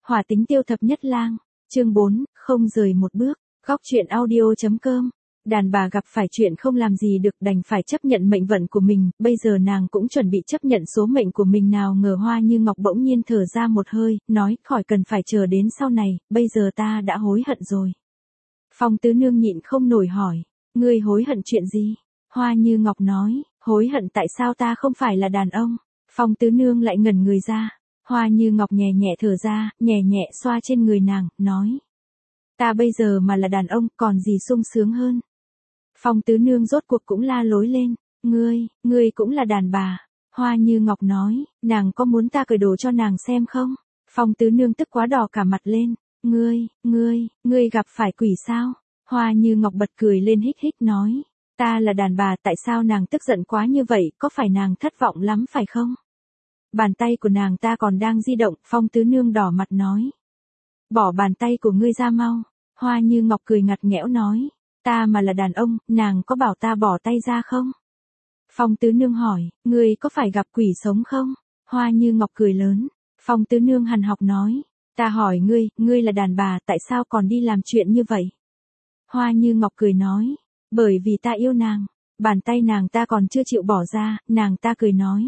Hỏa tính tiêu thập nhất lang, chương 4, không rời một bước, góc truyện audio.com. Đàn bà gặp phải chuyện không làm gì được đành phải chấp nhận mệnh vận của mình, bây giờ nàng cũng chuẩn bị chấp nhận số mệnh của mình, nào ngờ Hoa Như Ngọc bỗng nhiên thở ra một hơi, nói, khỏi cần phải chờ đến sau này, bây giờ ta đã hối hận rồi. Phong Tứ Nương nhịn không nổi hỏi, ngươi hối hận chuyện gì? Hoa Như Ngọc nói, hối hận tại sao ta không phải là đàn ông. Phong Tứ Nương lại ngẩn người ra. Hoa Như Ngọc nhẹ nhẹ thở ra, nhẹ nhẹ xoa trên người nàng, nói, ta bây giờ mà là đàn ông còn gì sung sướng hơn. Phong Tứ Nương rốt cuộc cũng la lối lên, ngươi cũng là đàn bà. Hoa Như Ngọc nói, nàng có muốn ta cởi đồ cho nàng xem không? Phong Tứ Nương tức quá đỏ cả mặt lên, ngươi gặp phải quỷ sao? Hoa Như Ngọc bật cười lên hích hích nói, ta là đàn bà, tại sao nàng tức giận quá như vậy, có phải nàng thất vọng lắm phải không? Bàn tay của nàng ta còn đang di động, Phong Tứ Nương đỏ mặt nói, bỏ bàn tay của ngươi ra mau. Hoa Như Ngọc cười ngặt nghẽo nói, ta mà là đàn ông, nàng có bảo ta bỏ tay ra không? Phong Tứ Nương hỏi, ngươi có phải gặp quỷ sống không? Hoa Như Ngọc cười lớn. Phong Tứ Nương hằn học nói, ta hỏi ngươi là đàn bà, tại sao còn đi làm chuyện như vậy? Hoa Như Ngọc cười nói, bởi vì ta yêu nàng. Bàn tay nàng ta còn chưa chịu bỏ ra, nàng ta cười nói,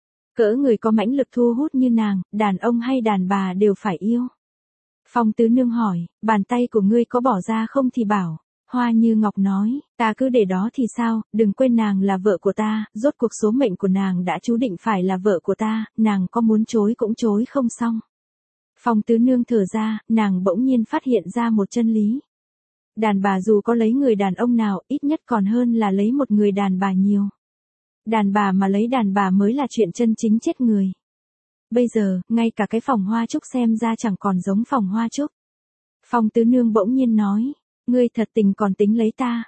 cỡ người có mãnh lực thu hút như nàng, đàn ông hay đàn bà đều phải yêu. Phong Tứ Nương hỏi, bàn tay của ngươi có bỏ ra không thì bảo. Hoa Như Ngọc nói, ta cứ để đó thì sao, đừng quên nàng là vợ của ta, rốt cuộc số mệnh của nàng đã chú định phải là vợ của ta, nàng có muốn chối cũng chối không xong. Phong Tứ Nương thở ra, nàng bỗng nhiên phát hiện ra một chân lý. Đàn bà dù có lấy người đàn ông nào, ít nhất còn hơn là lấy một người đàn bà nhiều. Đàn bà mà lấy đàn bà mới là chuyện chân chính chết người. Bây giờ, ngay cả cái phòng hoa trúc xem ra chẳng còn giống phòng hoa trúc. Phong Tứ Nương bỗng nhiên nói, ngươi thật tình còn tính lấy ta.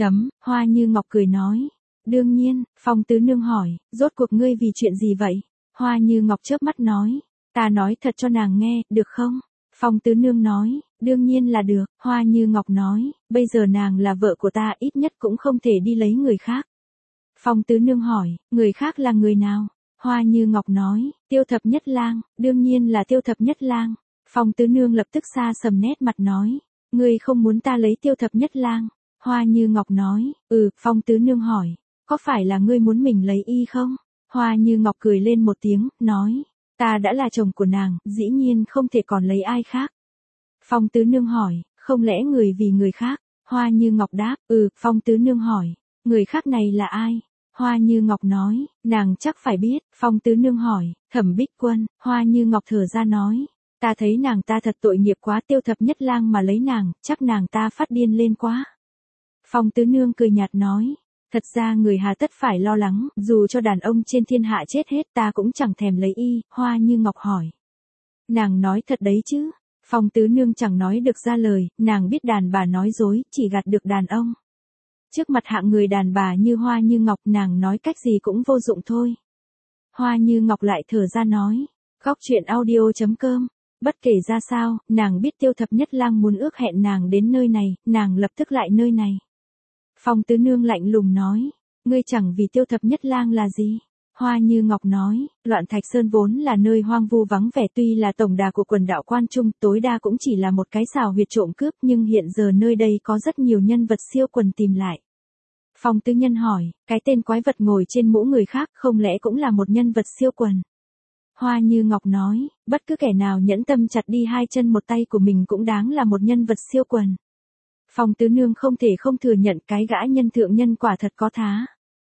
Hoa Như Ngọc cười nói, đương nhiên. Phong Tứ Nương hỏi, rốt cuộc ngươi vì chuyện gì vậy? Hoa Như Ngọc chớp mắt nói, ta nói thật cho nàng nghe, được không? Phong Tứ Nương nói, đương nhiên là được. Hoa Như Ngọc nói, bây giờ nàng là vợ của ta, ít nhất cũng không thể đi lấy người khác. Phong Tứ Nương hỏi, người khác là người nào? Hoa Như Ngọc nói, Tiêu Thập Nhất Lang, đương nhiên là Tiêu Thập Nhất Lang. Phong Tứ Nương lập tức xa sầm nét mặt nói, ngươi không muốn ta lấy Tiêu Thập Nhất Lang. Hoa Như Ngọc nói, Phong Tứ Nương hỏi, có phải là ngươi muốn mình lấy y không? Hoa Như Ngọc cười lên một tiếng, nói, ta đã là chồng của nàng, dĩ nhiên không thể còn lấy ai khác. Phong Tứ Nương hỏi, không lẽ người vì người khác? Hoa Như Ngọc đáp, Phong Tứ Nương hỏi, người khác này là ai? Hoa Như Ngọc nói, nàng chắc phải biết. Phong Tứ Nương hỏi, Thẩm Bích Quân. Hoa Như Ngọc thở ra nói, ta thấy nàng ta thật tội nghiệp quá, Tiêu Thập Nhất Lang mà lấy nàng, chắc nàng ta phát điên lên quá. Phong Tứ Nương cười nhạt nói, thật ra người hà tất phải lo lắng, dù cho đàn ông trên thiên hạ chết hết ta cũng chẳng thèm lấy y. Hoa Như Ngọc hỏi, nàng nói thật đấy chứ? Phong Tứ Nương chẳng nói được ra lời, nàng biết đàn bà nói dối, chỉ gạt được đàn ông. Trước mặt hạng người đàn bà như Hoa Như Ngọc, nàng nói cách gì cũng vô dụng thôi. Hoa Như Ngọc lại thở ra nói, góc truyện audio.com. Bất kể ra sao, nàng biết Tiêu Thập Nhất Lang muốn ước hẹn nàng đến nơi này, nàng lập tức lại nơi này. Phong Tứ Nương lạnh lùng nói, ngươi chẳng vì Tiêu Thập Nhất Lang là gì? Hoa Như Ngọc nói, Loạn Thạch Sơn vốn là nơi hoang vu vắng vẻ, tuy là tổng đà của quần đạo Quan Trung, tối đa cũng chỉ là một cái xào huyệt trộm cướp, nhưng hiện giờ nơi đây có rất nhiều nhân vật siêu quần tìm lại. Phong Tứ Nhân hỏi, cái tên quái vật ngồi trên mũ người khác không lẽ cũng là một nhân vật siêu quần? Hoa Như Ngọc nói, bất cứ kẻ nào nhẫn tâm chặt đi hai chân một tay của mình cũng đáng là một nhân vật siêu quần. Phong Tứ Nương không thể không thừa nhận cái gã nhân thượng nhân quả thật có thá.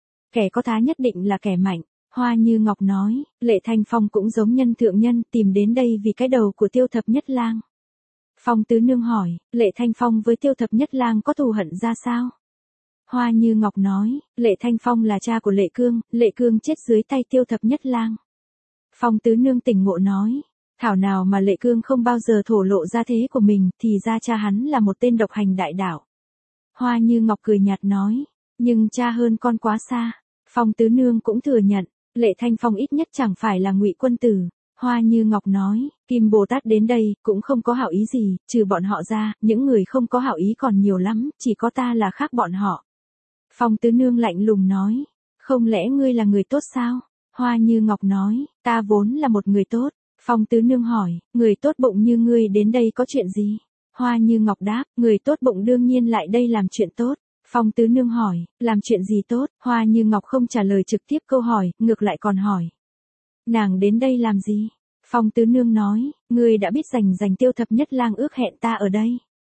Kẻ có thá nhất định là kẻ mạnh. Hoa Như Ngọc nói, Lệ Thanh Phong cũng giống nhân thượng nhân, tìm đến đây vì cái đầu của Tiêu Thập Nhất Lang. Phong Tứ Nương hỏi, Lệ Thanh Phong với Tiêu Thập Nhất Lang có thù hận ra sao? Hoa Như Ngọc nói, Lệ Thanh Phong là cha của Lệ Cương chết dưới tay Tiêu Thập Nhất Lang. Phong Tứ Nương tỉnh ngộ nói, thảo nào mà Lệ Cương không bao giờ thổ lộ ra thế của mình, thì ra cha hắn là một tên độc hành đại đạo. Hoa Như Ngọc cười nhạt nói, nhưng cha hơn con quá xa. Phong Tứ Nương cũng thừa nhận, Lệ Thanh Phong ít nhất chẳng phải là Ngụy Quân Tử. Hoa Như Ngọc nói, Kim Bồ Tát đến đây, cũng không có hảo ý gì, trừ bọn họ ra, những người không có hảo ý còn nhiều lắm, chỉ có ta là khác bọn họ. Phong Tứ Nương lạnh lùng nói, không lẽ ngươi là người tốt sao? Hoa Như Ngọc nói, ta vốn là một người tốt. Phong Tứ Nương hỏi, người tốt bụng như ngươi đến đây có chuyện gì? Hoa Như Ngọc đáp, người tốt bụng đương nhiên lại đây làm chuyện tốt. Phong Tứ Nương hỏi, làm chuyện gì tốt? Hoa Như Ngọc không trả lời trực tiếp câu hỏi, ngược lại còn hỏi. Nàng đến đây làm gì? Phong Tứ Nương nói, ngươi đã biết rành Tiêu Thập Nhất Lang ước hẹn ta ở đây.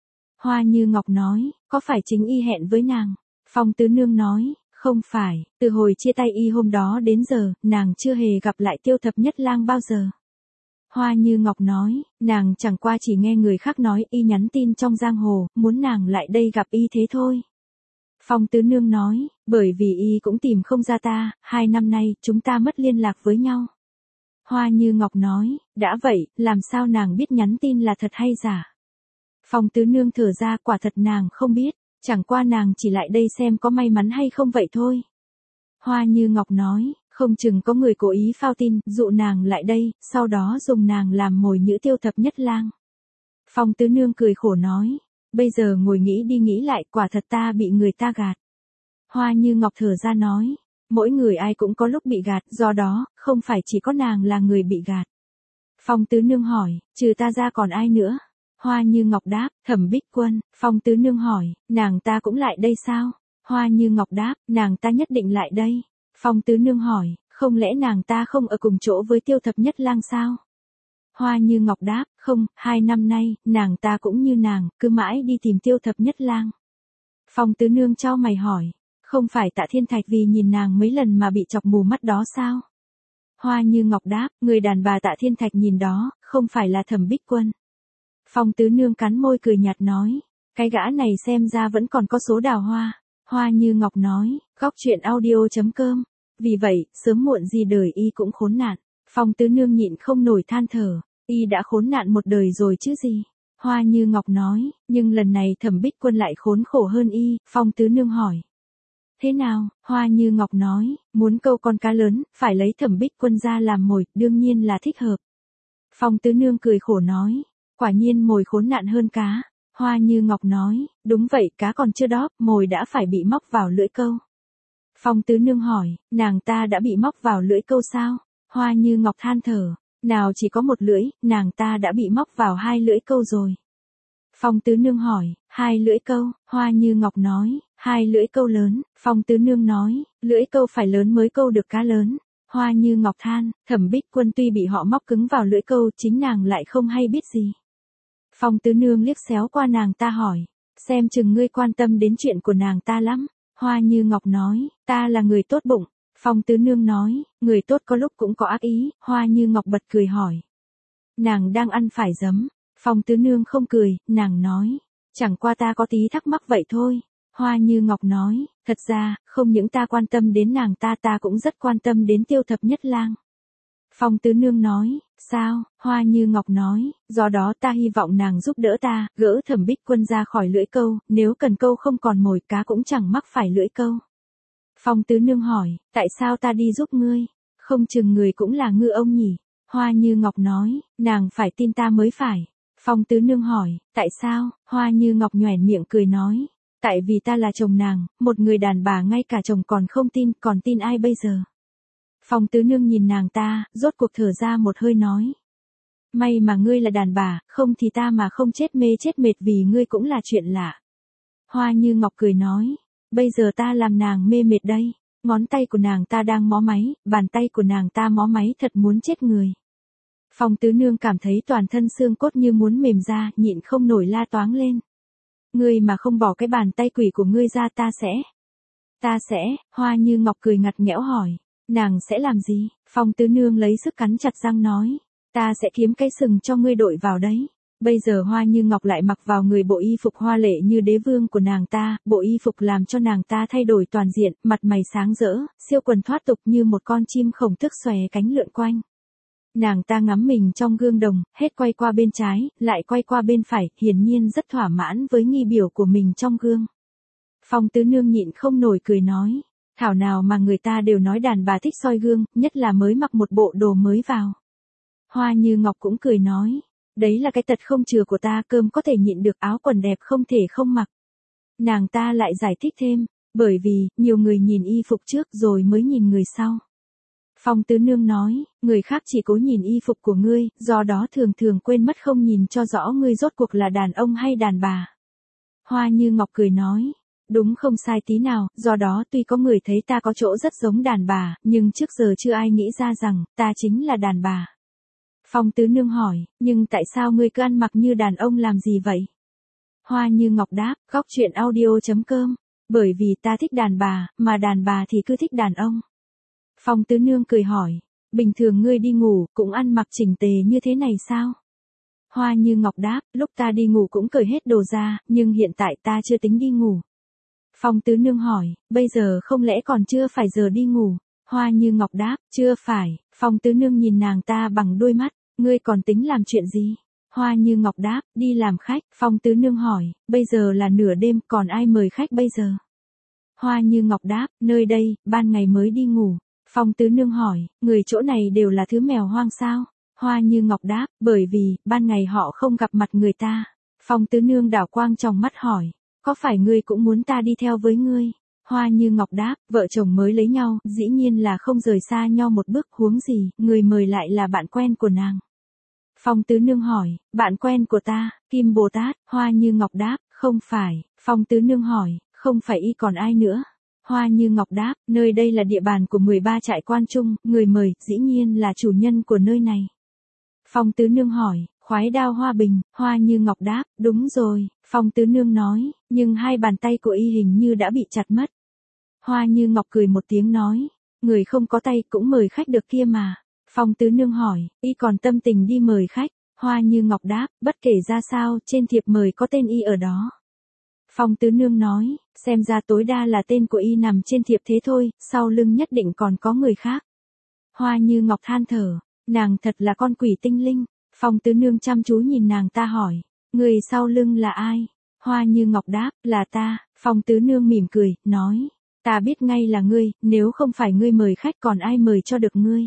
Hoa Như Ngọc nói, có phải chính y hẹn với nàng? Phong Tứ Nương nói, không phải, từ hồi chia tay y hôm đó đến giờ, nàng chưa hề gặp lại Tiêu Thập Nhất Lang bao giờ. Hoa Như Ngọc nói, nàng chẳng qua chỉ nghe người khác nói y nhắn tin trong giang hồ, muốn nàng lại đây gặp y thế thôi. Phong Tứ Nương nói, bởi vì y cũng tìm không ra ta, 2 năm nay chúng ta mất liên lạc với nhau. Hoa Như Ngọc nói, đã vậy, làm sao nàng biết nhắn tin là thật hay giả? Phong Tứ Nương thở ra, quả thật nàng không biết, chẳng qua nàng chỉ lại đây xem có may mắn hay không vậy thôi. Hoa Như Ngọc nói, không chừng có người cố ý phao tin, dụ nàng lại đây, sau đó dùng nàng làm mồi nhữ Tiêu Thập Nhất Lang. Phong Tứ Nương cười khổ nói, bây giờ ngồi nghĩ đi nghĩ lại, quả thật ta bị người ta gạt. Hoa Như Ngọc thở ra nói, mỗi người ai cũng có lúc bị gạt, do đó, không phải chỉ có nàng là người bị gạt. Phong Tứ Nương hỏi, trừ ta ra còn ai nữa? Hoa Như Ngọc đáp, Thẩm Bích Quân. Phong Tứ Nương hỏi, nàng ta cũng lại đây sao? Hoa Như Ngọc đáp, nàng ta nhất định lại đây. Phong Tứ Nương hỏi, không lẽ nàng ta không ở cùng chỗ với Tiêu Thập Nhất Lang sao? Hoa Như Ngọc đáp, không, 2 năm nay, nàng ta cũng như nàng, cứ mãi đi tìm Tiêu Thập Nhất Lang. Phong Tứ Nương chau mày hỏi, không phải Tạ Thiên Thạch vì nhìn nàng mấy lần mà bị chọc mù mắt đó sao? Hoa Như Ngọc đáp, người đàn bà Tạ Thiên Thạch nhìn đó, không phải là Thẩm Bích Quân. Phong Tứ Nương cắn môi cười nhạt nói, cái gã này xem ra vẫn còn có số đào hoa. Hoa Như Ngọc nói, góc truyện audio.com. Vì vậy, sớm muộn gì đời y cũng khốn nạn. Phong Tứ Nương nhịn không nổi than thở, y đã khốn nạn một đời rồi chứ gì. Hoa Như Ngọc nói, nhưng lần này Thẩm Bích Quân lại khốn khổ hơn y. Phong Tứ Nương hỏi, thế nào? Hoa Như Ngọc nói, muốn câu con cá lớn, phải lấy Thẩm Bích Quân ra làm mồi, đương nhiên là thích hợp. Phong Tứ Nương cười khổ nói, quả nhiên mồi khốn nạn hơn cá. Hoa Như Ngọc nói, đúng vậy, cá còn chưa đóp, mồi đã phải bị móc vào lưỡi câu. Phong Tứ Nương hỏi, nàng ta đã bị móc vào lưỡi câu sao? Hoa Như Ngọc than thở, nào chỉ có một lưỡi, nàng ta đã bị móc vào 2 lưỡi câu rồi. Phong Tứ Nương hỏi, 2 lưỡi câu? Hoa Như Ngọc nói, 2 lưỡi câu lớn. Phong Tứ Nương nói, lưỡi câu phải lớn mới câu được cá lớn. Hoa Như Ngọc than, Thẩm Bích Quân tuy bị họ móc cứng vào lưỡi câu, chính nàng lại không hay biết gì. Phong Tứ Nương liếc xéo qua nàng ta hỏi, xem chừng ngươi quan tâm đến chuyện của nàng ta lắm. Hoa Như Ngọc nói, ta là người tốt bụng. Phong Tứ Nương nói, người tốt có lúc cũng có ác ý. Hoa Như Ngọc bật cười hỏi, nàng đang ăn phải giấm? Phong Tứ Nương không cười, nàng nói, chẳng qua ta có tí thắc mắc vậy thôi. Hoa Như Ngọc nói, thật ra, không những ta quan tâm đến nàng ta cũng rất quan tâm đến Tiêu Thập Nhất Lang. Phong Tứ Nương nói, sao? Hoa Như Ngọc nói, do đó ta hy vọng nàng giúp đỡ ta, gỡ Thẩm Bích Quân ra khỏi lưỡi câu, nếu cần câu không còn mồi, cá cũng chẳng mắc phải lưỡi câu. Phong Tứ Nương hỏi, tại sao ta đi giúp ngươi? Không chừng người cũng là ngư ông nhỉ? Hoa Như Ngọc nói, nàng phải tin ta mới phải. Phong Tứ Nương hỏi, tại sao? Hoa Như Ngọc nhoẻn miệng cười nói, tại vì ta là chồng nàng, một người đàn bà ngay cả chồng còn không tin, còn tin ai bây giờ? Phong Tứ Nương nhìn nàng ta, rốt cuộc thở ra một hơi nói, may mà ngươi là đàn bà, không thì ta mà không chết mê chết mệt vì ngươi cũng là chuyện lạ. Hoa Như Ngọc cười nói, bây giờ ta làm nàng mê mệt đây. Ngón tay của nàng ta đang mó máy, bàn tay của nàng ta mó máy thật muốn chết người. Phong Tứ Nương cảm thấy toàn thân xương cốt như muốn mềm ra, nhịn không nổi la toáng lên. Ngươi mà không bỏ cái bàn tay quỷ của ngươi ra ta sẽ, Hoa Như Ngọc cười ngặt nghẽo hỏi, nàng sẽ làm gì? Phong Tứ Nương lấy sức cắn chặt răng nói, ta sẽ kiếm cái sừng cho ngươi đội vào đấy. Bây giờ Hoa Như Ngọc lại mặc vào người bộ y phục hoa lệ như đế vương của nàng ta, bộ y phục làm cho nàng ta thay đổi toàn diện, mặt mày sáng rỡ, siêu quần thoát tục như một con chim khổng tước xòe cánh lượn quanh. Nàng ta ngắm mình trong gương đồng, hết quay qua bên trái, lại quay qua bên phải, hiển nhiên rất thỏa mãn với nghi biểu của mình trong gương. Phong Tứ Nương nhịn không nổi cười nói, thảo nào mà người ta đều nói đàn bà thích soi gương, nhất là mới mặc một bộ đồ mới vào. Hoa Như Ngọc cũng cười nói, đấy là cái tật không chừa của ta, cơm có thể nhịn được, áo quần đẹp không thể không mặc. Nàng ta lại giải thích thêm, bởi vì, nhiều người nhìn y phục trước rồi mới nhìn người sau. Phong Tứ Nương nói, người khác chỉ cố nhìn y phục của ngươi, do đó thường thường quên mất không nhìn cho rõ ngươi rốt cuộc là đàn ông hay đàn bà. Hoa Như Ngọc cười nói, đúng không sai tí nào, do đó tuy có người thấy ta có chỗ rất giống đàn bà, nhưng trước giờ chưa ai nghĩ ra rằng, ta chính là đàn bà. Phong Tứ Nương hỏi, nhưng tại sao ngươi cứ ăn mặc như đàn ông làm gì vậy? Hoa Như Ngọc đáp, góc chuyện audio.com, bởi vì ta thích đàn bà, mà đàn bà thì cứ thích đàn ông. Phong Tứ Nương cười hỏi, bình thường ngươi đi ngủ, cũng ăn mặc chỉnh tề như thế này sao? Hoa Như Ngọc đáp, lúc ta đi ngủ cũng cởi hết đồ ra, nhưng hiện tại ta chưa tính đi ngủ. Phong Tứ Nương hỏi, bây giờ không lẽ còn chưa phải giờ đi ngủ? Hoa Như Ngọc đáp, chưa phải. Phong Tứ Nương nhìn nàng ta bằng đôi mắt, ngươi còn tính làm chuyện gì? Hoa Như Ngọc đáp, đi làm khách. Phong Tứ Nương hỏi, bây giờ là nửa đêm, còn ai mời khách bây giờ? Hoa Như Ngọc đáp, nơi đây, ban ngày mới đi ngủ. Phong Tứ Nương hỏi, người chỗ này đều là thứ mèo hoang sao? Hoa Như Ngọc đáp, bởi vì, ban ngày họ không gặp mặt người ta. Phong Tứ Nương đảo quang trong mắt hỏi, có phải ngươi cũng muốn ta đi theo với ngươi? Hoa Như Ngọc đáp, vợ chồng mới lấy nhau, dĩ nhiên là không rời xa nhau một bước, huống gì, người mời lại là bạn quen của nàng. Phong Tứ Nương hỏi, bạn quen của ta, Kim Bồ Tát? Hoa Như Ngọc đáp, không phải. Phong Tứ Nương hỏi, không phải y còn ai nữa? Hoa Như Ngọc đáp, nơi đây là địa bàn của 13 trại quan trung, người mời, dĩ nhiên là chủ nhân của nơi này. Phong Tứ Nương hỏi, khoái đao Hoa Bình? Hoa Như Ngọc đáp, đúng rồi. Phong Tứ Nương nói, nhưng hai bàn tay của y hình như đã bị chặt mất. Hoa Như Ngọc cười một tiếng nói, người không có tay cũng mời khách được kia mà. Phong Tứ Nương hỏi, y còn tâm tình đi mời khách? Hoa Như Ngọc đáp, bất kể ra sao, trên thiệp mời có tên y ở đó. Phong Tứ Nương nói, xem ra tối đa là tên của y nằm trên thiệp thế thôi, sau lưng nhất định còn có người khác. Hoa Như Ngọc than thở, nàng thật là con quỷ tinh linh. Phong Tứ Nương chăm chú nhìn nàng ta hỏi, người sau lưng là ai? Hoa Như Ngọc đáp, là ta. Phong Tứ Nương mỉm cười, nói, ta biết ngay là ngươi, nếu không phải ngươi mời khách còn ai mời cho được ngươi.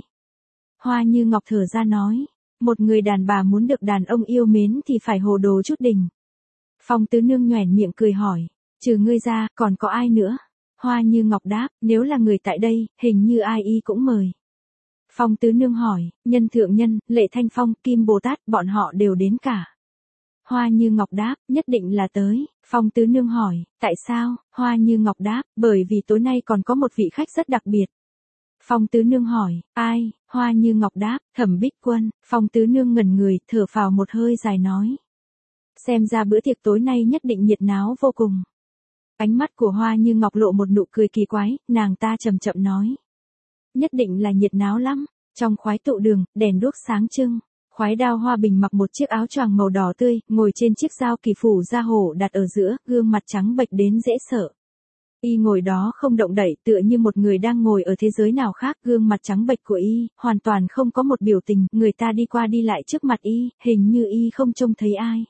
Hoa Như Ngọc thở ra nói, một người đàn bà muốn được đàn ông yêu mến thì phải hồ đồ chút đỉnh. Phong Tứ Nương nhoẻn miệng cười hỏi, trừ ngươi ra, còn có ai nữa? Hoa Như Ngọc đáp, nếu là người tại đây, hình như ai y cũng mời. Phong Tứ Nương hỏi, Nhân Thượng Nhân, Lệ Thanh Phong, Kim Bồ Tát, bọn họ đều đến cả. Hoa Như Ngọc đáp, nhất định là tới. Phong Tứ Nương hỏi, tại sao? Hoa Như Ngọc đáp, bởi vì tối nay còn có một vị khách rất đặc biệt. Phong Tứ Nương hỏi, ai? Hoa Như Ngọc đáp, Thẩm Bích Quân. Phong Tứ Nương ngẩn người, thở phào một hơi dài nói, xem ra bữa tiệc tối nay nhất định nhiệt náo vô cùng. Ánh mắt của Hoa Như Ngọc lộ một nụ cười kỳ quái, nàng ta chậm chậm nói, nhất định là nhiệt náo lắm. Trong khoái tụ đường, đèn đuốc sáng trưng. Khoái đao Hoa Bình mặc một chiếc áo choàng màu đỏ tươi, ngồi trên chiếc dao kỳ phủ da hổ đặt ở giữa, gương mặt trắng bệch đến dễ sợ. Y ngồi đó không động đậy, tựa như một người đang ngồi ở thế giới nào khác, gương mặt trắng bệch của y, hoàn toàn không có một biểu tình, người ta đi qua đi lại trước mặt y, hình như y không trông thấy ai.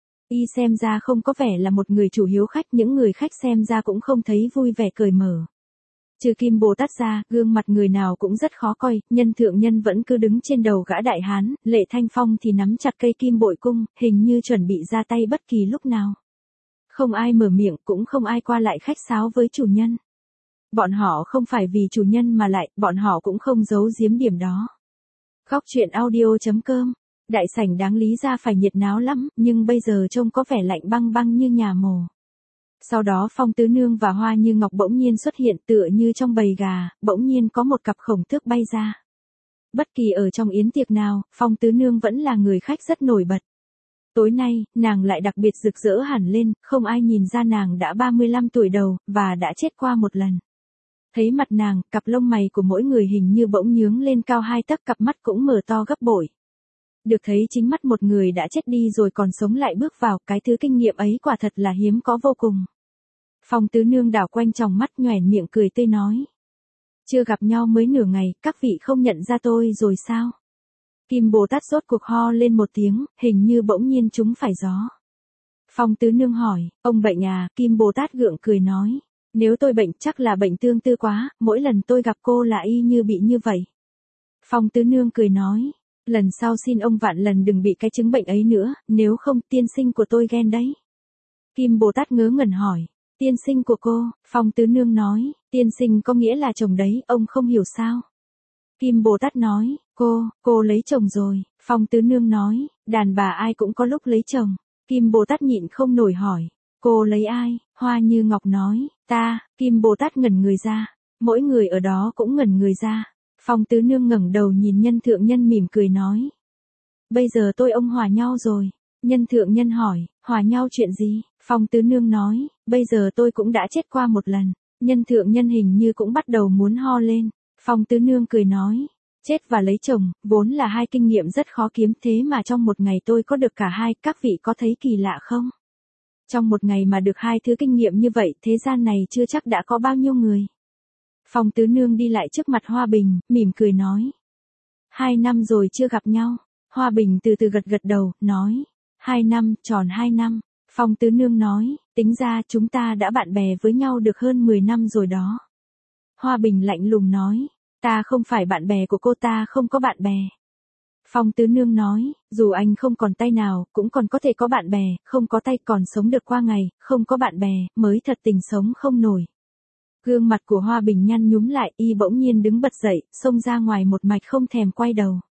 Y xem ra không có vẻ là một người chủ hiếu khách, những người khách xem ra cũng không thấy vui vẻ cởi mở. Trừ Kim Bồ Tát ra, gương mặt người nào cũng rất khó coi, Nhân Thượng Nhân vẫn cứ đứng trên đầu gã đại hán, Lệ Thanh Phong thì nắm chặt cây kim bội cung, hình như chuẩn bị ra tay bất kỳ lúc nào. Không ai mở miệng, cũng không ai qua lại khách sáo với chủ nhân. Bọn họ không phải vì chủ nhân mà lại, bọn họ cũng không giấu giếm điểm đó. Góc chuyện audio.com, đại sảnh đáng lý ra phải nhiệt náo lắm, nhưng bây giờ trông có vẻ lạnh băng băng như nhà mồ. Sau đó Phong Tứ Nương và Hoa Như Ngọc bỗng nhiên xuất hiện, tựa như trong bầy gà, bỗng nhiên có một cặp khổng tước bay ra. Bất kỳ ở trong yến tiệc nào, Phong Tứ Nương vẫn là người khách rất nổi bật. Tối nay, nàng lại đặc biệt rực rỡ hẳn lên, không ai nhìn ra nàng đã 35 tuổi đầu, và đã chết qua một lần. Thấy mặt nàng, cặp lông mày của mỗi người hình như bỗng nhướng lên cao 2 tấc, cặp mắt cũng mở to gấp bội. Được thấy chính mắt một người đã chết đi rồi còn sống lại bước vào, cái thứ kinh nghiệm ấy quả thật là hiếm có vô cùng. Phong Tứ Nương đảo quanh tròng mắt nhoẻn miệng cười tươi nói, chưa gặp nhau mới nửa ngày, các vị không nhận ra tôi rồi sao? Kim Bồ Tát rốt cuộc ho lên một tiếng, hình như bỗng nhiên trúng phải gió. Phong Tứ Nương hỏi, ông bệnh à? Kim Bồ Tát gượng cười nói, nếu tôi bệnh chắc là bệnh tương tư quá, mỗi lần tôi gặp cô là y như bị như vậy. Phong Tứ Nương cười nói, lần sau xin ông vạn lần đừng bị cái chứng bệnh ấy nữa, nếu không tiên sinh của tôi ghen đấy. Kim Bồ Tát ngớ ngẩn hỏi, tiên sinh của cô? Phong Tứ Nương nói, tiên sinh có nghĩa là chồng đấy, ông không hiểu sao? Kim Bồ Tát nói, cô lấy chồng rồi. Phong Tứ Nương nói, đàn bà ai cũng có lúc lấy chồng. Kim Bồ Tát nhịn không nổi hỏi, cô lấy ai? Hoa Như Ngọc nói, ta. Kim Bồ Tát ngẩn người ra. Mỗi người ở đó cũng ngẩn người ra. Phong Tứ Nương ngẩng đầu nhìn Nhân Thượng Nhân mỉm cười nói, bây giờ tôi ông hòa nhau rồi. Nhân Thượng Nhân hỏi, hòa nhau chuyện gì? Phong Tứ Nương nói, bây giờ tôi cũng đã chết qua một lần. Nhân Thượng Nhân hình như cũng bắt đầu muốn ho lên. Phong Tứ Nương cười nói, chết và lấy chồng, vốn là hai kinh nghiệm rất khó kiếm, thế mà trong một ngày tôi có được cả hai, các vị có thấy kỳ lạ không? Trong một ngày mà được hai thứ kinh nghiệm như vậy, thế gian này chưa chắc đã có bao nhiêu người. Phong Tứ Nương đi lại trước mặt Hoa Bình, mỉm cười nói, 2 năm rồi chưa gặp nhau. Hoa Bình từ từ gật gật đầu, nói, 2 năm, tròn 2 năm. Phong Tứ Nương nói, tính ra chúng ta đã bạn bè với nhau được hơn 10 năm rồi đó. Hoa Bình lạnh lùng nói, ta không phải bạn bè của cô, ta không có bạn bè. Phong Tứ Nương nói, dù anh không còn tay nào, cũng còn có thể có bạn bè, không có tay còn sống được qua ngày, không có bạn bè, mới thật tình sống không nổi. Gương mặt của Hoa Bình nhăn nhúm lại, y bỗng nhiên đứng bật dậy, xông ra ngoài một mạch không thèm quay đầu.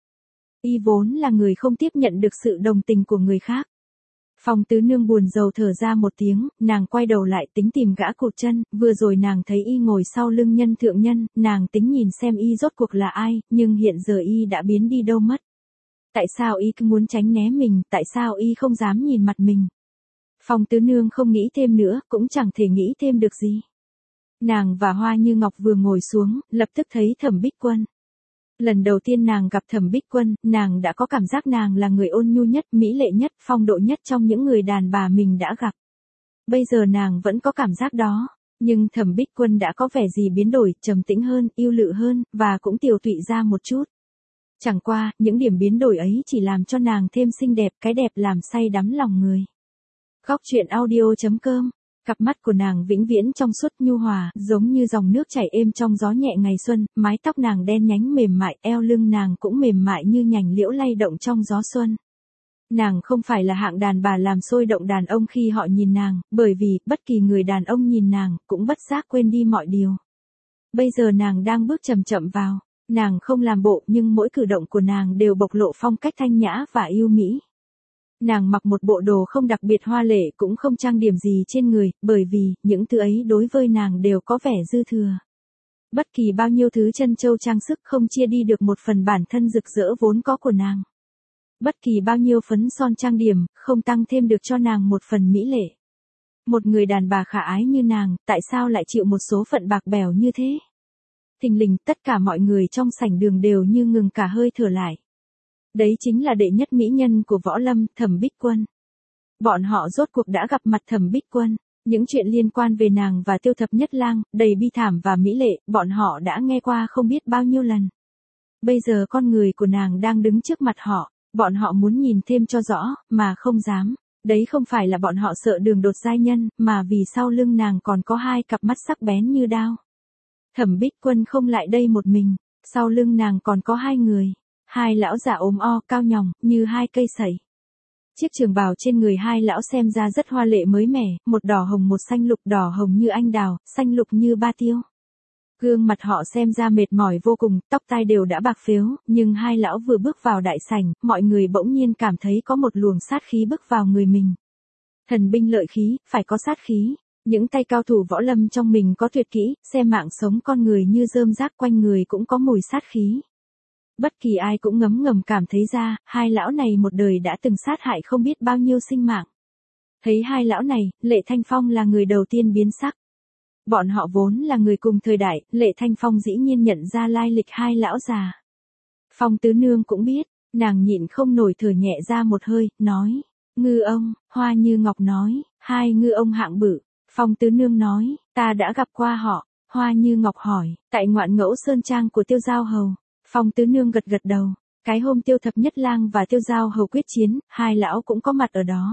Y vốn là người không tiếp nhận được sự đồng tình của người khác. Phong Tứ Nương buồn rầu thở ra một tiếng, nàng quay đầu lại tính tìm gã cụt chân, vừa rồi nàng thấy y ngồi sau lưng Nhân Thượng Nhân, nàng tính nhìn xem y rốt cuộc là ai, nhưng hiện giờ y đã biến đi đâu mất. Tại sao y cứ muốn tránh né mình, tại sao y không dám nhìn mặt mình? Phong Tứ Nương không nghĩ thêm nữa, cũng chẳng thể nghĩ thêm được gì. Nàng và Hoa Như Ngọc vừa ngồi xuống, lập tức thấy Thẩm Bích Quân. Lần đầu tiên nàng gặp Thẩm Bích Quân, nàng đã có cảm giác nàng là người ôn nhu nhất, mỹ lệ nhất, phong độ nhất trong những người đàn bà mình đã gặp. Bây giờ nàng vẫn có cảm giác đó, nhưng Thẩm Bích Quân đã có vẻ gì biến đổi, trầm tĩnh hơn, yêu lự hơn, và cũng tiều tụy ra một chút. Chẳng qua, những điểm biến đổi ấy chỉ làm cho nàng thêm xinh đẹp, cái đẹp làm say đắm lòng người. Góc truyện audio.com. Cặp mắt của nàng vĩnh viễn trong suốt nhu hòa, giống như dòng nước chảy êm trong gió nhẹ ngày xuân, mái tóc nàng đen nhánh mềm mại, eo lưng nàng cũng mềm mại như nhành liễu lay động trong gió xuân. Nàng không phải là hạng đàn bà làm sôi động đàn ông khi họ nhìn nàng, bởi vì, bất kỳ người đàn ông nhìn nàng, cũng bất giác quên đi mọi điều. Bây giờ nàng đang bước chậm chậm vào, nàng không làm bộ nhưng mỗi cử động của nàng đều bộc lộ phong cách thanh nhã và yêu mỹ. Nàng mặc một bộ đồ không đặc biệt hoa lệ cũng không trang điểm gì trên người, bởi vì, những thứ ấy đối với nàng đều có vẻ dư thừa. Bất kỳ bao nhiêu thứ trân châu trang sức không chia đi được một phần bản thân rực rỡ vốn có của nàng. Bất kỳ bao nhiêu phấn son trang điểm, không tăng thêm được cho nàng một phần mỹ lệ. Một người đàn bà khả ái như nàng, tại sao lại chịu một số phận bạc bẽo như thế? Thình lình, tất cả mọi người trong sảnh đường đều như ngừng cả hơi thở lại. Đấy chính là đệ nhất mỹ nhân của võ lâm, Thẩm Bích Quân. Bọn họ rốt cuộc đã gặp mặt Thẩm Bích Quân. Những chuyện liên quan về nàng và Tiêu Thập Nhất Lang, đầy bi thảm và mỹ lệ, bọn họ đã nghe qua không biết bao nhiêu lần. Bây giờ con người của nàng đang đứng trước mặt họ, bọn họ muốn nhìn thêm cho rõ, mà không dám. Đấy không phải là bọn họ sợ đường đột giai nhân, mà vì sau lưng nàng còn có hai cặp mắt sắc bén như đao. Thẩm Bích Quân không lại đây một mình, sau lưng nàng còn có hai người. Hai lão già ốm o, cao nhòng, như hai cây sẩy. Chiếc trường bào trên người hai lão xem ra rất hoa lệ mới mẻ, một đỏ hồng một xanh lục, đỏ hồng như anh đào, xanh lục như ba tiêu. Gương mặt họ xem ra mệt mỏi vô cùng, tóc tai đều đã bạc phếu, nhưng hai lão vừa bước vào đại sảnh, mọi người bỗng nhiên cảm thấy có một luồng sát khí bước vào người mình. Thần binh lợi khí, phải có sát khí. Những tay cao thủ võ lâm trong mình có tuyệt kỹ, xem mạng sống con người như rơm rác, quanh người cũng có mùi sát khí. Bất kỳ ai cũng ngấm ngầm cảm thấy ra, hai lão này một đời đã từng sát hại không biết bao nhiêu sinh mạng. Thấy hai lão này, Lệ Thanh Phong là người đầu tiên biến sắc. Bọn họ vốn là người cùng thời đại, Lệ Thanh Phong dĩ nhiên nhận ra lai lịch hai lão già. Phong Tứ Nương cũng biết, nàng nhịn không nổi thở nhẹ ra một hơi, nói, ngư ông. Hoa Như Ngọc nói, hai ngư ông hạng bự. Phong Tứ Nương nói, ta đã gặp qua họ. Hoa Như Ngọc hỏi, tại Ngoạn Ngẫu Sơn Trang của Tiêu Giao Hầu. Phong Tứ Nương gật gật đầu, cái hôm Tiêu Thập Nhất Lang và Tiêu Giao Hầu quyết chiến, hai lão cũng có mặt ở đó.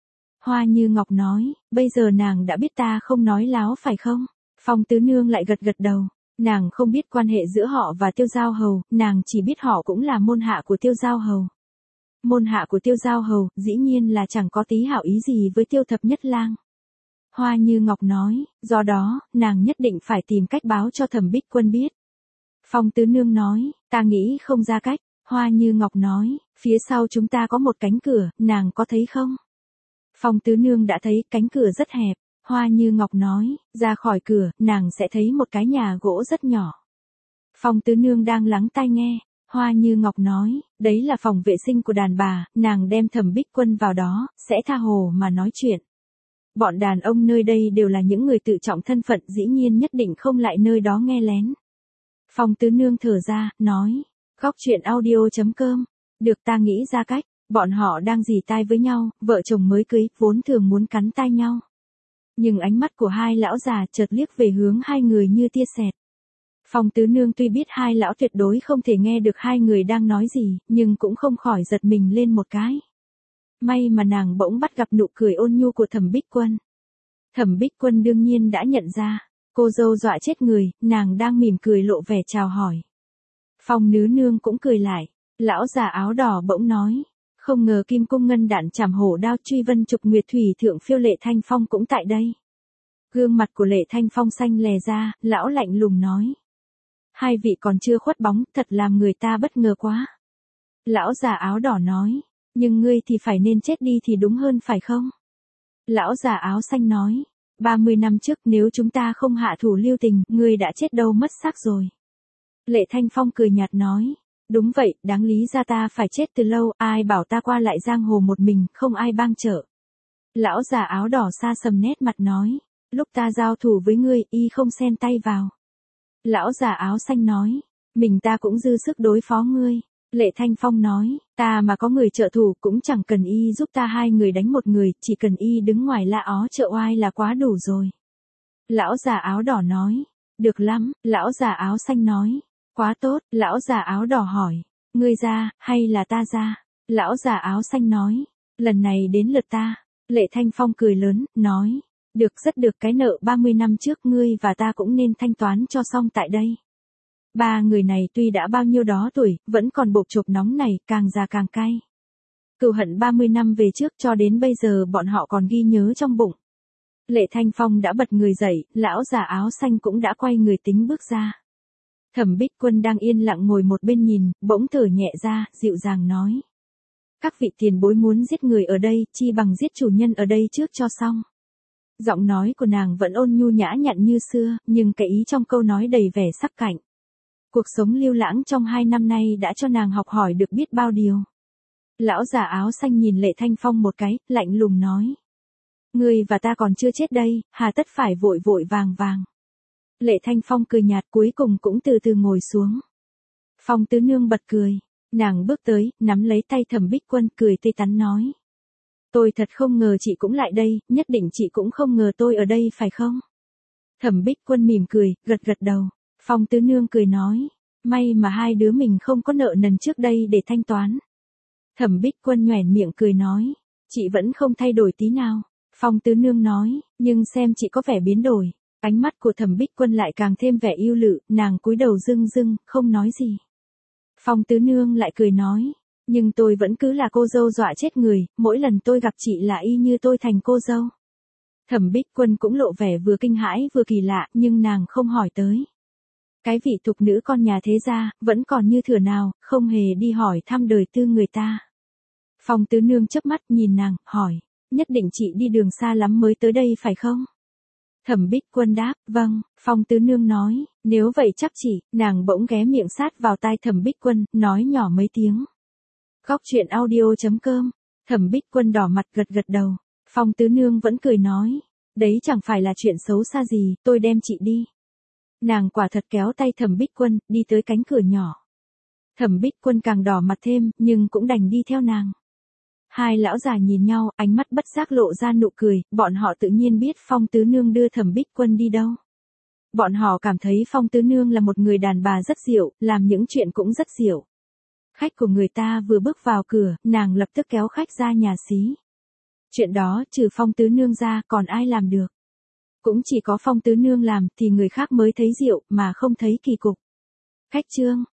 Hoa Như Ngọc nói, bây giờ nàng đã biết ta không nói láo phải không? Phong Tứ Nương lại gật gật đầu, nàng không biết quan hệ giữa họ và Tiêu Giao Hầu, nàng chỉ biết họ cũng là môn hạ của Tiêu Giao Hầu. Môn hạ của Tiêu Giao Hầu, dĩ nhiên là chẳng có tí hảo ý gì với Tiêu Thập Nhất Lang. Hoa Như Ngọc nói, do đó, nàng nhất định phải tìm cách báo cho Thẩm Bích Quân biết. Phong Tứ Nương nói, ta nghĩ không ra cách. Hoa Như Ngọc nói, phía sau chúng ta có một cánh cửa, nàng có thấy không? Phong Tứ Nương đã thấy, cánh cửa rất hẹp. Hoa Như Ngọc nói, ra khỏi cửa, nàng sẽ thấy một cái nhà gỗ rất nhỏ. Phong Tứ Nương đang lắng tai nghe. Hoa Như Ngọc nói, đấy là phòng vệ sinh của đàn bà, nàng đem Thẩm Bích Quân vào đó, sẽ tha hồ mà nói chuyện. Bọn đàn ông nơi đây đều là những người tự trọng thân phận, dĩ nhiên nhất định không lại nơi đó nghe lén. Phong Tứ Nương thở ra, nói, góc chuyện audio.com, được, ta nghĩ ra cách. Bọn họ đang rỉ tai với nhau, vợ chồng mới cưới, vốn thường muốn cắn tai nhau. Nhưng ánh mắt của hai lão già chợt liếc về hướng hai người như tia sét. Phong Tứ Nương tuy biết hai lão tuyệt đối không thể nghe được hai người đang nói gì, nhưng cũng không khỏi giật mình lên một cái. May mà nàng bỗng bắt gặp nụ cười ôn nhu của Thẩm Bích Quân. Thẩm Bích Quân đương nhiên đã nhận ra, cô dâu dọa chết người, nàng đang mỉm cười lộ vẻ chào hỏi. Phong Nứ Nương cũng cười lại, lão già áo đỏ bỗng nói, không ngờ kim cung ngân đạn chảm hổ đao truy vân trục nguyệt thủy thượng phiêu Lệ Thanh Phong cũng tại đây. Gương mặt của Lệ Thanh Phong xanh lè ra, lão lạnh lùng nói. Hai vị còn chưa khuất bóng, thật làm người ta bất ngờ quá. Lão già áo đỏ nói, nhưng ngươi thì phải nên chết đi thì đúng hơn phải không? Lão già áo xanh nói, 30 năm trước nếu chúng ta không hạ thủ lưu tình, ngươi đã chết đâu mất xác rồi. Lệ Thanh Phong cười nhạt nói, đúng vậy, đáng lý ra ta phải chết từ lâu, ai bảo ta qua lại giang hồ một mình, không ai bang trợ. Lão già áo đỏ xa sầm nét mặt nói, lúc ta giao thủ với ngươi, y không xen tay vào. Lão già áo xanh nói, mình ta cũng dư sức đối phó ngươi. Lệ Thanh Phong nói, ta mà có người trợ thủ cũng chẳng cần y giúp ta, hai người đánh một người, chỉ cần y đứng ngoài la ó trợ oai là quá đủ rồi. Lão già áo đỏ nói, được lắm. Lão già áo xanh nói, quá tốt. Lão già áo đỏ hỏi, ngươi ra, hay là ta ra? Lão già áo xanh nói, lần này đến lượt ta. Lệ Thanh Phong cười lớn, nói, được, rất được, cái nợ 30 năm trước ngươi và ta cũng nên thanh toán cho xong tại đây. Ba người này tuy đã bao nhiêu đó tuổi, vẫn còn bộp chộp nóng này, càng già càng cay. Cừu hận 30 năm về trước cho đến bây giờ bọn họ còn ghi nhớ trong bụng. Lệ Thanh Phong đã bật người dậy, lão già áo xanh cũng đã quay người tính bước ra. Thẩm Bích Quân đang yên lặng ngồi một bên nhìn, bỗng thở nhẹ ra, dịu dàng nói. Các vị tiền bối muốn giết người ở đây, chi bằng giết chủ nhân ở đây trước cho xong. Giọng nói của nàng vẫn ôn nhu nhã nhặn như xưa, nhưng cái ý trong câu nói đầy vẻ sắc cạnh. Cuộc sống lưu lãng trong 2 năm nay đã cho nàng học hỏi được biết bao điều. Lão già áo xanh nhìn Lệ Thanh Phong một cái, lạnh lùng nói. Ngươi và ta còn chưa chết đây, hà tất phải vội vội vàng vàng. Lệ Thanh Phong cười nhạt, cuối cùng cũng từ từ ngồi xuống. Phong Tứ Nương bật cười, nàng bước tới, nắm lấy tay Thẩm Bích Quân, cười tươi tắn nói. Tôi thật không ngờ chị cũng lại đây, nhất định chị cũng không ngờ tôi ở đây phải không? Thẩm Bích Quân mỉm cười, gật gật đầu. Phong Tứ Nương cười nói, may mà hai đứa mình không có nợ nần trước đây để thanh toán. Thẩm Bích Quân nhoẻn miệng cười nói, chị vẫn không thay đổi tí nào. Phong Tứ Nương nói, nhưng xem chị có vẻ biến đổi. Ánh mắt của Thẩm Bích Quân lại càng thêm vẻ yêu lự, nàng cúi đầu rưng rưng, không nói gì. Phong Tứ Nương lại cười nói, nhưng tôi vẫn cứ là cô dâu dọa chết người, mỗi lần tôi gặp chị là y như tôi thành cô dâu. Thẩm Bích Quân cũng lộ vẻ vừa kinh hãi vừa kỳ lạ, nhưng nàng không hỏi tới. Cái vị thục nữ con nhà thế gia, vẫn còn như thừa nào, không hề đi hỏi thăm đời tư người ta. Phong Tứ Nương chớp mắt nhìn nàng, hỏi, nhất định chị đi đường xa lắm mới tới đây phải không? Thẩm Bích Quân đáp, vâng. Phong Tứ Nương nói, nếu vậy chắc chị. Nàng bỗng ghé miệng sát vào tai Thẩm Bích Quân, nói nhỏ mấy tiếng. Góc chuyện audio.com. Thẩm Bích Quân đỏ mặt gật gật đầu. Phong Tứ Nương vẫn cười nói, đấy chẳng phải là chuyện xấu xa gì, tôi đem chị đi. Nàng quả thật kéo tay Thẩm Bích Quân, đi tới cánh cửa nhỏ. Thẩm Bích Quân càng đỏ mặt thêm, nhưng cũng đành đi theo nàng. Hai lão già nhìn nhau, ánh mắt bất giác lộ ra nụ cười, bọn họ tự nhiên biết Phong Tứ Nương đưa Thẩm Bích Quân đi đâu. Bọn họ cảm thấy Phong Tứ Nương là một người đàn bà rất diệu, làm những chuyện cũng rất diệu. Khách của người ta vừa bước vào cửa, nàng lập tức kéo khách ra nhà xí. Chuyện đó, trừ Phong Tứ Nương ra, còn ai làm được. Cũng chỉ có Phong Tứ Nương làm, thì người khác mới thấy diệu, mà không thấy kỳ cục. Khách trương.